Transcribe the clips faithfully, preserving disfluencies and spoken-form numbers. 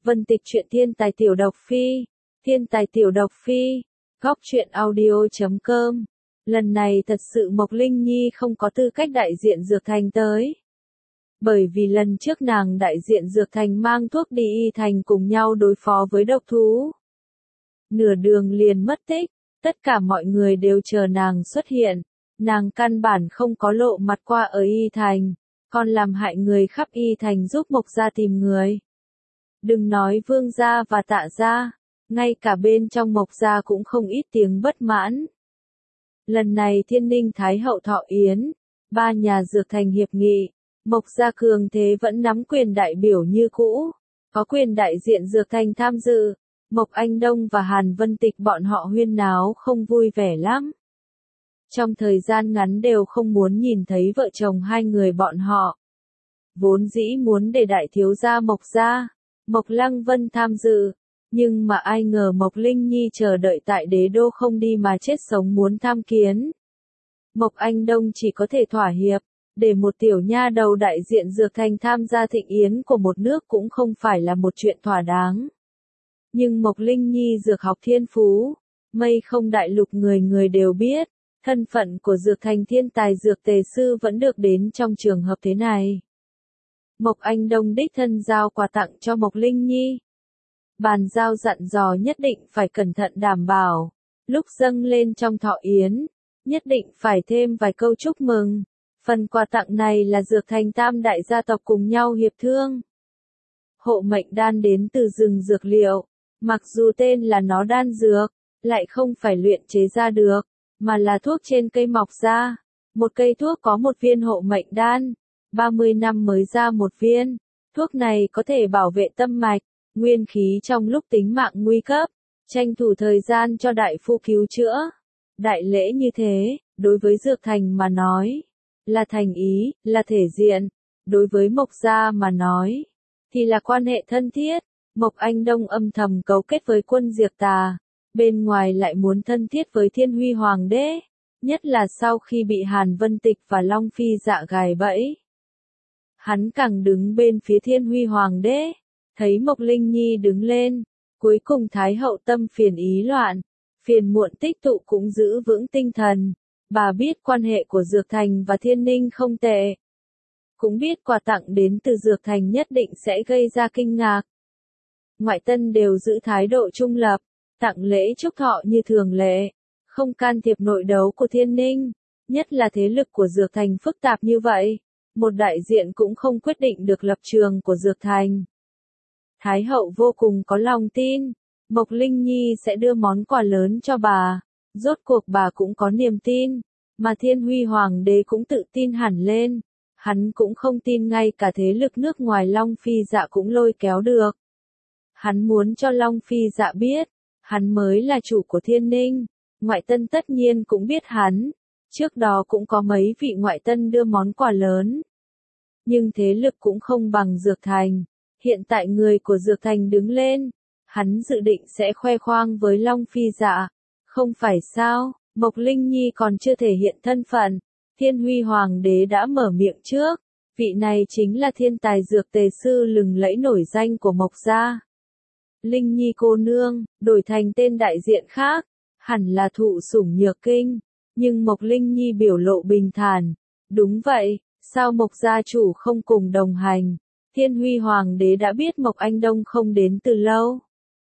Vân Tịch truyện thiên tài tiểu độc phi, thiên tài tiểu độc phi, góc truyện audio chấm com. Lần này thật sự Mộc Linh Nhi không có tư cách đại diện Dược Thành tới. Bởi vì lần trước nàng đại diện Dược Thành mang thuốc đi Y Thành cùng nhau đối phó với độc thú. Nửa đường liền mất tích, tất cả mọi người đều chờ nàng xuất hiện, nàng căn bản không có lộ mặt qua ở Y Thành, còn làm hại người khắp Y Thành giúp Mộc gia tìm người. Đừng nói Vương gia và Tạ gia, ngay cả bên trong Mộc gia cũng không ít tiếng bất mãn. Lần này Thiên Ninh Thái hậu thọ yến, ba nhà Dược Thành hiệp nghị, Mộc gia cường thế vẫn nắm quyền đại biểu như cũ, có quyền đại diện Dược Thành tham dự. Mộc Anh Đông và Hàn Vân Tịch bọn họ huyên náo không vui vẻ lắm. Trong thời gian ngắn đều không muốn nhìn thấy vợ chồng hai người bọn họ. Vốn dĩ muốn để đại thiếu gia Mộc gia, Mộc Lăng Vân tham dự, nhưng mà ai ngờ Mộc Linh Nhi chờ đợi tại đế đô không đi mà chết sống muốn tham kiến. Mộc Anh Đông chỉ có thể thỏa hiệp, để một tiểu nha đầu đại diện Dược Thành tham gia thịnh yến của một nước cũng không phải là một chuyện thỏa đáng. Nhưng Mộc Linh Nhi dược học thiên phú, mây không đại lục người người đều biết, thân phận của Dược Thành thiên tài dược tề sư vẫn được đến trong trường hợp thế này. Mộc Anh Đông đích thân giao quà tặng cho Mộc Linh Nhi. Bàn giao dặn dò nhất định phải cẩn thận đảm bảo, lúc dâng lên trong thọ yến, nhất định phải thêm vài câu chúc mừng. Phần quà tặng này là Dược Thành tam đại gia tộc cùng nhau hiệp thương. Hộ mệnh đan đến từ rừng dược liệu. Mặc dù tên là nó đan dược, lại không phải luyện chế ra được, mà là thuốc trên cây mọc ra. Một cây thuốc có một viên hộ mệnh đan, ba mươi năm mới ra một viên. Thuốc này có thể bảo vệ tâm mạch, nguyên khí trong lúc tính mạng nguy cấp, tranh thủ thời gian cho đại phu cứu chữa. Đại lễ như thế, đối với Dược Thành mà nói, là thành ý, là thể diện. Đối với Mộc gia mà nói, thì là quan hệ thân thiết. Mộc Anh Đông âm thầm cấu kết với quân Diệp Tà, bên ngoài lại muốn thân thiết với Thiên Huy Hoàng đế, nhất là sau khi bị Hàn Vân Tịch và Long Phi Dạ gài bẫy. Hắn càng đứng bên phía Thiên Huy Hoàng đế, thấy Mộc Linh Nhi đứng lên, cuối cùng Thái hậu tâm phiền ý loạn, phiền muộn tích tụ cũng giữ vững tinh thần, bà biết quan hệ của Dược Thành và Thiên Ninh không tệ. Cũng biết quà tặng đến từ Dược Thành nhất định sẽ gây ra kinh ngạc. Ngoại tân đều giữ thái độ trung lập, tặng lễ chúc thọ như thường lệ, không can thiệp nội đấu của Thiên Ninh, nhất là thế lực của Dược Thành phức tạp như vậy, một đại diện cũng không quyết định được lập trường của Dược Thành. Thái hậu vô cùng có lòng tin, Mộc Linh Nhi sẽ đưa món quà lớn cho bà, rốt cuộc bà cũng có niềm tin, mà Thiên Huy Hoàng đế cũng tự tin hẳn lên, hắn cũng không tin ngay cả thế lực nước ngoài Long Phi Dạ cũng lôi kéo được. Hắn muốn cho Long Phi Dạ biết, hắn mới là chủ của Thiên Ninh, ngoại tân tất nhiên cũng biết hắn, trước đó cũng có mấy vị ngoại tân đưa món quà lớn. Nhưng thế lực cũng không bằng Dược Thành, hiện tại người của Dược Thành đứng lên, hắn dự định sẽ khoe khoang với Long Phi Dạ, không phải sao, Mộc Linh Nhi còn chưa thể hiện thân phận, Thiên Huy Hoàng đế đã mở miệng trước, vị này chính là thiên tài dược tề sư lừng lẫy nổi danh của Mộc gia. Linh Nhi cô nương, đổi thành tên đại diện khác, hẳn là thụ sủng nhược kinh, nhưng Mộc Linh Nhi biểu lộ bình thản, đúng vậy, sao Mộc gia chủ không cùng đồng hành, Thiên Huy Hoàng đế đã biết Mộc Anh Đông không đến từ lâu.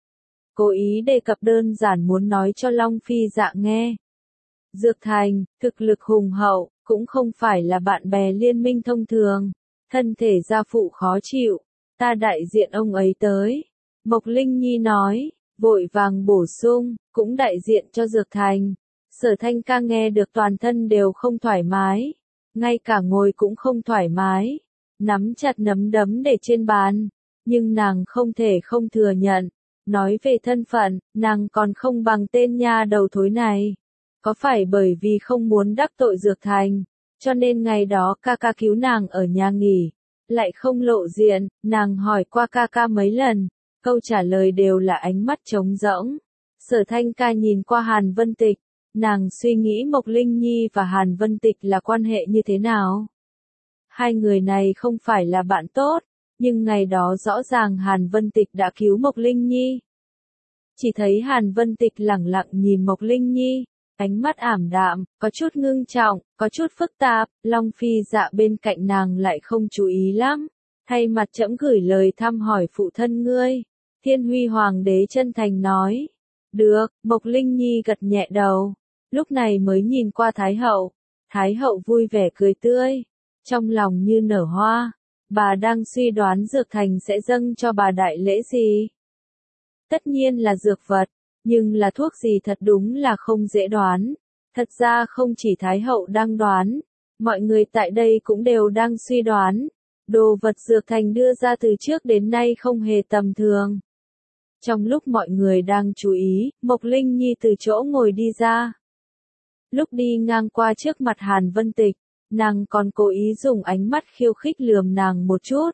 Cố ý đề cập đơn giản muốn nói cho Long Phi Dạ nghe. Dược Thành, thực lực hùng hậu, cũng không phải là bạn bè liên minh thông thường, thân thể gia phụ khó chịu, ta đại diện ông ấy tới. Mộc Linh Nhi nói, vội vàng bổ sung, cũng đại diện cho Dược Thành. Sở Thanh ca nghe được toàn thân đều không thoải mái, ngay cả ngồi cũng không thoải mái, nắm chặt nắm đấm để trên bàn, nhưng nàng không thể không thừa nhận, nói về thân phận, nàng còn không bằng tên nha đầu thối này. Có phải bởi vì không muốn đắc tội Dược Thành, cho nên ngày đó ca ca cứu nàng ở nhà nghỉ, lại không lộ diện, nàng hỏi qua ca ca mấy lần. Câu trả lời đều là ánh mắt trống rỗng. Sở Thanh ca nhìn qua Hàn Vân Tịch, nàng suy nghĩ Mộc Linh Nhi và Hàn Vân Tịch là quan hệ như thế nào. Hai người này không phải là bạn tốt, Nhưng ngày đó rõ ràng Hàn Vân Tịch đã cứu Mộc Linh Nhi. Chỉ thấy Hàn Vân Tịch lẳng lặng nhìn Mộc Linh Nhi, ánh mắt ảm đạm, có chút ngưng trọng, có chút phức tạp, Long Phi Dạ bên cạnh nàng lại không chú ý lắm. Thay mặt trẫm gửi lời thăm hỏi phụ thân ngươi. Thiên Huy Hoàng đế chân thành nói. Được, Mộc Linh Nhi gật nhẹ đầu. Lúc này mới nhìn qua Thái hậu. Thái hậu vui vẻ cười tươi. Trong lòng như nở hoa. Bà đang suy đoán Dược Thành sẽ dâng cho bà đại lễ gì? Tất nhiên là dược vật. Nhưng là thuốc gì thật đúng là không dễ đoán. Thật ra không chỉ Thái hậu đang đoán. Mọi người tại đây cũng đều đang suy đoán. Đồ vật Dược Thành đưa ra từ trước đến nay không hề tầm thường. Trong lúc mọi người đang chú ý, Mộc Linh Nhi từ chỗ ngồi đi ra. Lúc đi ngang qua trước mặt Hàn Vân Tịch, nàng còn cố ý dùng ánh mắt khiêu khích lườm nàng một chút.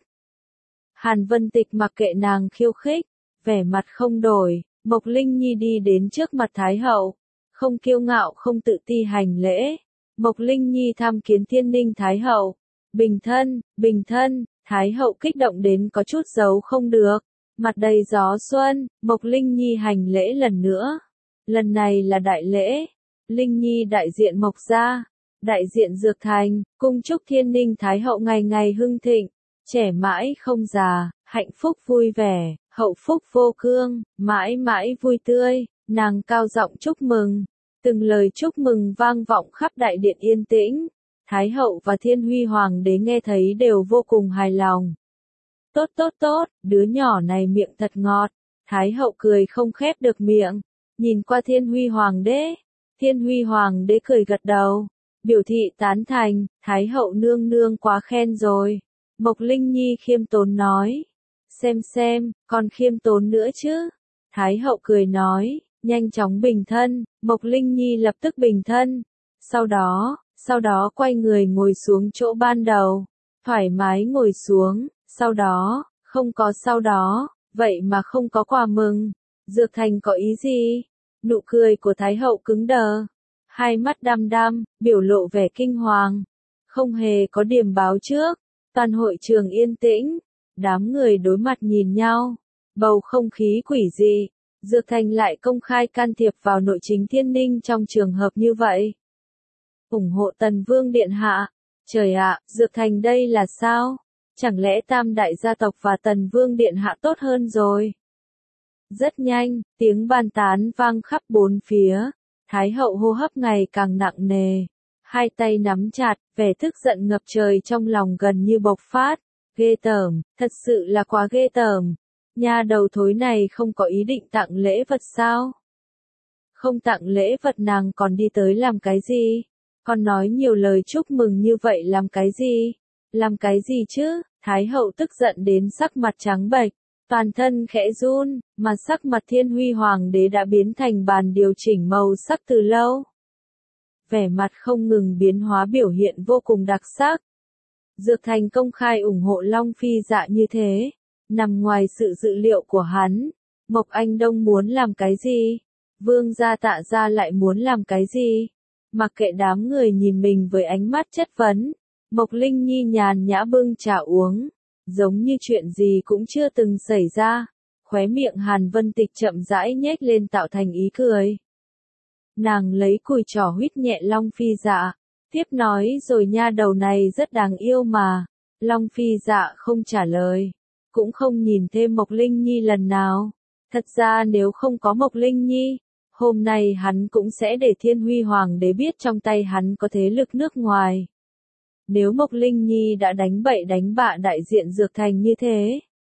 Hàn Vân Tịch mặc kệ nàng khiêu khích, vẻ mặt không đổi, Mộc Linh Nhi đi đến trước mặt Thái hậu, không kiêu ngạo không tự ti hành lễ. Mộc Linh Nhi tham kiến Thiên Ninh Thái hậu. Bình thân, bình thân, Thái hậu kích động đến có chút giấu không được. Mặt đầy gió xuân, Mộc Linh Nhi hành lễ lần nữa. Lần này là đại lễ. Linh Nhi đại diện Mộc gia, đại diện Dược Thành, cung chúc Thiên Ninh Thái hậu ngày ngày hưng thịnh, trẻ mãi không già, hạnh phúc vui vẻ, hậu phúc vô cương, mãi mãi vui tươi. Nàng cao giọng chúc mừng. Từng lời chúc mừng vang vọng khắp đại điện yên tĩnh. Thái hậu và Thiên Huy Hoàng đế nghe thấy đều vô cùng hài lòng. Tốt tốt tốt, đứa nhỏ này miệng thật ngọt. Thái hậu cười không khép được miệng. Nhìn qua Thiên Huy Hoàng đế. Thiên Huy Hoàng đế cười gật đầu. Biểu thị tán thành, Thái hậu nương nương quá khen rồi. Mộc Linh Nhi khiêm tốn nói. Xem xem, còn khiêm tốn nữa chứ. Thái hậu cười nói, nhanh chóng bình thân. Mộc Linh Nhi lập tức bình thân. Sau đó, sau đó quay người ngồi xuống chỗ ban đầu. Thoải mái ngồi xuống, sau đó, không có sau đó, vậy mà không có quà mừng. Dược Thành có ý gì? Nụ cười của Thái hậu cứng đờ. Hai mắt đăm đăm, biểu lộ vẻ kinh hoàng. Không hề có điểm báo trước. Toàn hội trường yên tĩnh. Đám người đối mặt nhìn nhau. Bầu không khí quỷ dị. Dược Thành lại công khai can thiệp vào nội chính Thiên Ninh trong trường hợp như vậy. Ủng hộ Tần Vương Điện Hạ. Trời ạ, Dược Thành đây là sao? Chẳng lẽ Tam Đại gia tộc và Tần Vương Điện Hạ tốt hơn rồi? Rất nhanh, tiếng bàn tán vang khắp bốn phía. Thái hậu hô hấp ngày càng nặng nề. Hai tay nắm chặt, vẻ tức giận ngập trời trong lòng gần như bộc phát. Ghê tởm, thật sự là quá ghê tởm. Nha đầu thối này không có ý định tặng lễ vật sao? Không tặng lễ vật nàng còn đi tới làm cái gì? Còn nói nhiều lời chúc mừng như vậy làm cái gì? Làm cái gì chứ? Thái hậu tức giận đến sắc mặt trắng bệch, toàn thân khẽ run, mà sắc mặt Thiên Huy Hoàng đế đã biến thành bàn điều chỉnh màu sắc từ lâu. Vẻ mặt không ngừng biến hóa biểu hiện vô cùng đặc sắc. Dược Thành công khai ủng hộ Long Phi Dạ như thế, nằm ngoài sự dự liệu của hắn. Mộc Anh Đông muốn làm cái gì? Vương gia Tạ gia lại muốn làm cái gì? Mặc kệ đám người nhìn mình với ánh mắt chất vấn, Mộc Linh Nhi nhàn nhã bưng trà uống, giống như chuyện gì cũng chưa từng xảy ra. Khóe miệng Hàn Vân Tịch chậm rãi nhếch lên tạo thành ý cười. Nàng lấy cùi trỏ huýt nhẹ Long Phi Dạ, tiếp nói rồi nha đầu này rất đáng yêu mà. Long Phi Dạ không trả lời, cũng không nhìn thêm Mộc Linh Nhi lần nào. Thật ra nếu không có Mộc Linh Nhi, hôm nay hắn cũng sẽ để Thiên Huy Hoàng đế biết trong tay hắn có thế lực nước ngoài. Nếu Mộc Linh Nhi đã đánh bậy đánh bạ đại diện Dược Thành như thế,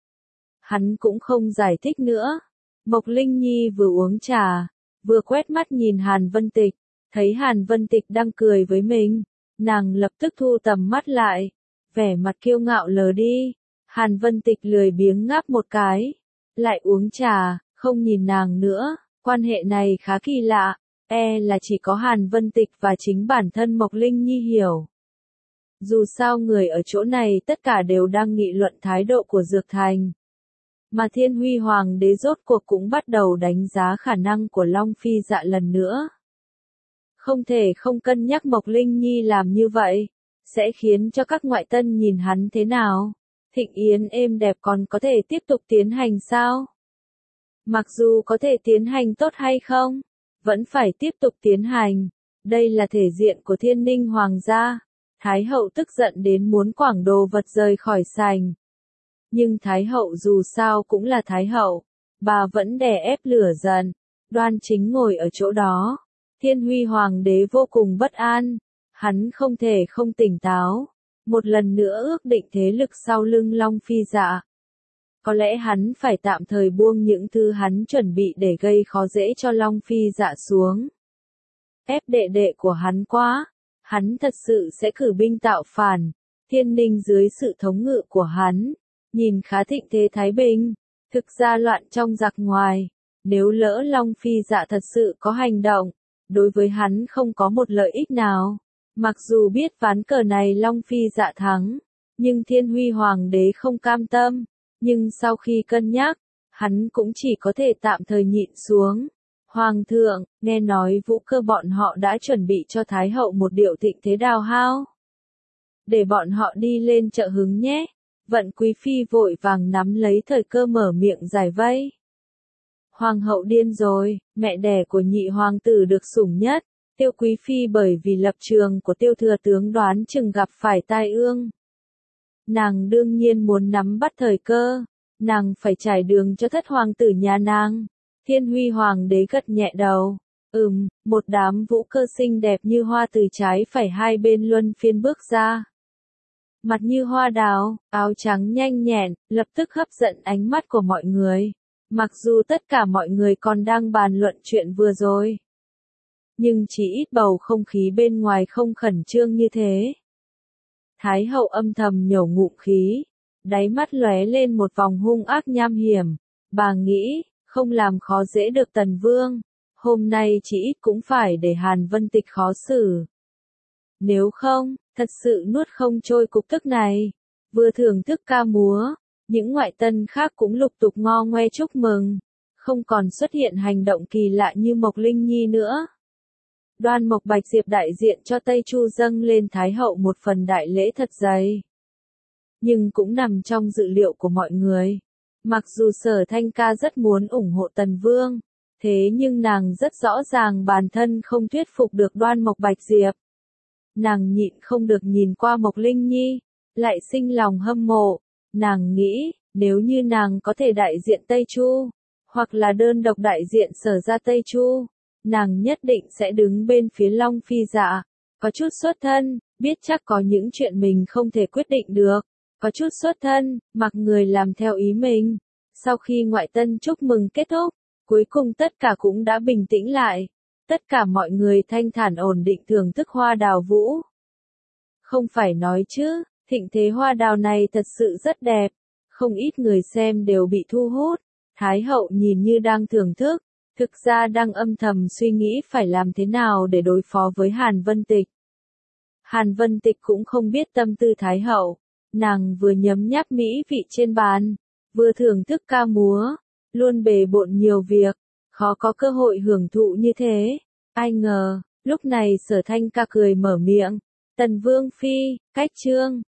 hắn cũng không giải thích nữa. Mộc Linh Nhi vừa uống trà, vừa quét mắt nhìn Hàn Vân Tịch, thấy Hàn Vân Tịch đang cười với mình, nàng lập tức thu tầm mắt lại, vẻ mặt kiêu ngạo lờ đi. Hàn Vân Tịch lười biếng ngáp một cái, lại uống trà, không nhìn nàng nữa. Quan hệ này khá kỳ lạ, e là chỉ có Hàn Vân Tịch và chính bản thân Mộc Linh Nhi hiểu. Dù sao người ở chỗ này tất cả đều đang nghị luận thái độ của Dược Thành. Mà Thiên Huy Hoàng đế rốt cuộc cũng bắt đầu đánh giá khả năng của Long Phi Dạ lần nữa. Không thể không cân nhắc Mộc Linh Nhi làm như vậy, sẽ khiến cho các ngoại tân nhìn hắn thế nào. thịnh yến êm đẹp còn có thể tiếp tục tiến hành sao? Mặc dù có thể tiến hành tốt hay không, vẫn phải tiếp tục tiến hành. Đây là thể diện của Thiên Ninh Hoàng gia. Thái hậu tức giận đến muốn quảng đồ vật rời khỏi sành. Nhưng Thái hậu dù sao cũng là Thái hậu, bà vẫn đè ép lửa giận, đoan chính ngồi ở chỗ đó. Thiên Huy Hoàng đế vô cùng bất an, hắn không thể không tỉnh táo, một lần nữa ước định thế lực sau lưng Long Phi Dạ. Có lẽ hắn phải tạm thời buông những thứ hắn chuẩn bị để gây khó dễ cho Long Phi Dạ xuống. Ép đệ đệ của hắn quá, hắn thật sự sẽ cử binh tạo phản. Thiên Ninh dưới sự thống ngự của hắn, nhìn khá thịnh thế thái bình, thực ra loạn trong giặc ngoài. Nếu lỡ Long Phi Dạ thật sự có hành động, đối với hắn không có một lợi ích nào. Mặc dù biết ván cờ này Long Phi Dạ thắng, nhưng Thiên Huy Hoàng đế không cam tâm. Nhưng sau khi cân nhắc, hắn cũng chỉ có thể tạm thời nhịn xuống. Hoàng thượng, nghe nói Vũ Cơ bọn họ đã chuẩn bị cho Thái hậu một điệu thịnh thế đào hao. Để bọn họ đi lên chợ hứng nhé. Vận Quý Phi vội vàng nắm lấy thời cơ mở miệng giải vây. Hoàng hậu điên rồi, mẹ đẻ của nhị hoàng tử được sủng nhất. Tiêu Quý Phi bởi vì lập trường của Tiêu thừa tướng đoán chừng gặp phải tai ương. Nàng đương nhiên muốn nắm bắt thời cơ, nàng phải trải đường cho thất hoàng tử nhà nàng. Thiên Huy Hoàng đế gật nhẹ đầu, ừm, một đám vũ cơ xinh đẹp như hoa từ trái phải hai bên luân phiên bước ra. Mặt như hoa đào, áo trắng nhanh nhẹn, lập tức hấp dẫn ánh mắt của mọi người. Mặc dù tất cả mọi người còn đang bàn luận chuyện vừa rồi, nhưng chỉ ít bầu không khí bên ngoài không khẩn trương như thế. Thái hậu âm thầm nhổ ngụm khí, đáy mắt lóe lên một vòng hung ác nham hiểm. Bà nghĩ, không làm khó dễ được Tần Vương, hôm nay chỉ ít cũng phải để Hàn Vân Tịch khó xử. Nếu không, thật sự nuốt không trôi cục tức này. Vừa thưởng thức ca múa, những ngoại tân khác cũng lục tục ngo ngoe chúc mừng, không còn xuất hiện hành động kỳ lạ như Mộc Linh Nhi nữa. Đoan Mộc Bạch Diệp đại diện cho Tây Chu dâng lên Thái hậu một phần đại lễ thật dày. Nhưng cũng nằm trong dự liệu của mọi người. Mặc dù Sở Thanh Ca rất muốn ủng hộ Tần Vương, thế nhưng nàng rất rõ ràng bản thân không thuyết phục được Đoan Mộc Bạch Diệp. Nàng nhịn không được nhìn qua Mộc Linh Nhi, lại sinh lòng hâm mộ. Nàng nghĩ, nếu như nàng có thể đại diện Tây Chu, hoặc là đơn độc đại diện Sở ra Tây Chu, nàng nhất định sẽ đứng bên phía Long Phi Dạ. Có chút xuất thân, biết chắc có những chuyện mình không thể quyết định được. Có chút xuất thân, mặc người làm theo ý mình. Sau khi ngoại tân chúc mừng kết thúc, cuối cùng tất cả cũng đã bình tĩnh lại. Tất cả mọi người thanh thản ổn định thưởng thức hoa đào vũ. Không phải nói chứ, thịnh thế hoa đào này thật sự rất đẹp. Không ít người xem đều bị thu hút. Thái hậu nhìn như đang thưởng thức, thực ra đang âm thầm suy nghĩ phải làm thế nào để đối phó với Hàn Vân Tịch. Hàn Vân Tịch cũng không biết tâm tư Thái hậu. Nàng vừa nhấm nháp mỹ vị trên bàn, vừa thưởng thức ca múa, luôn bề bộn nhiều việc, khó có cơ hội hưởng thụ như thế. Ai ngờ, lúc này Sở Thanh Ca cười mở miệng, Tần Vương Phi, cách trương,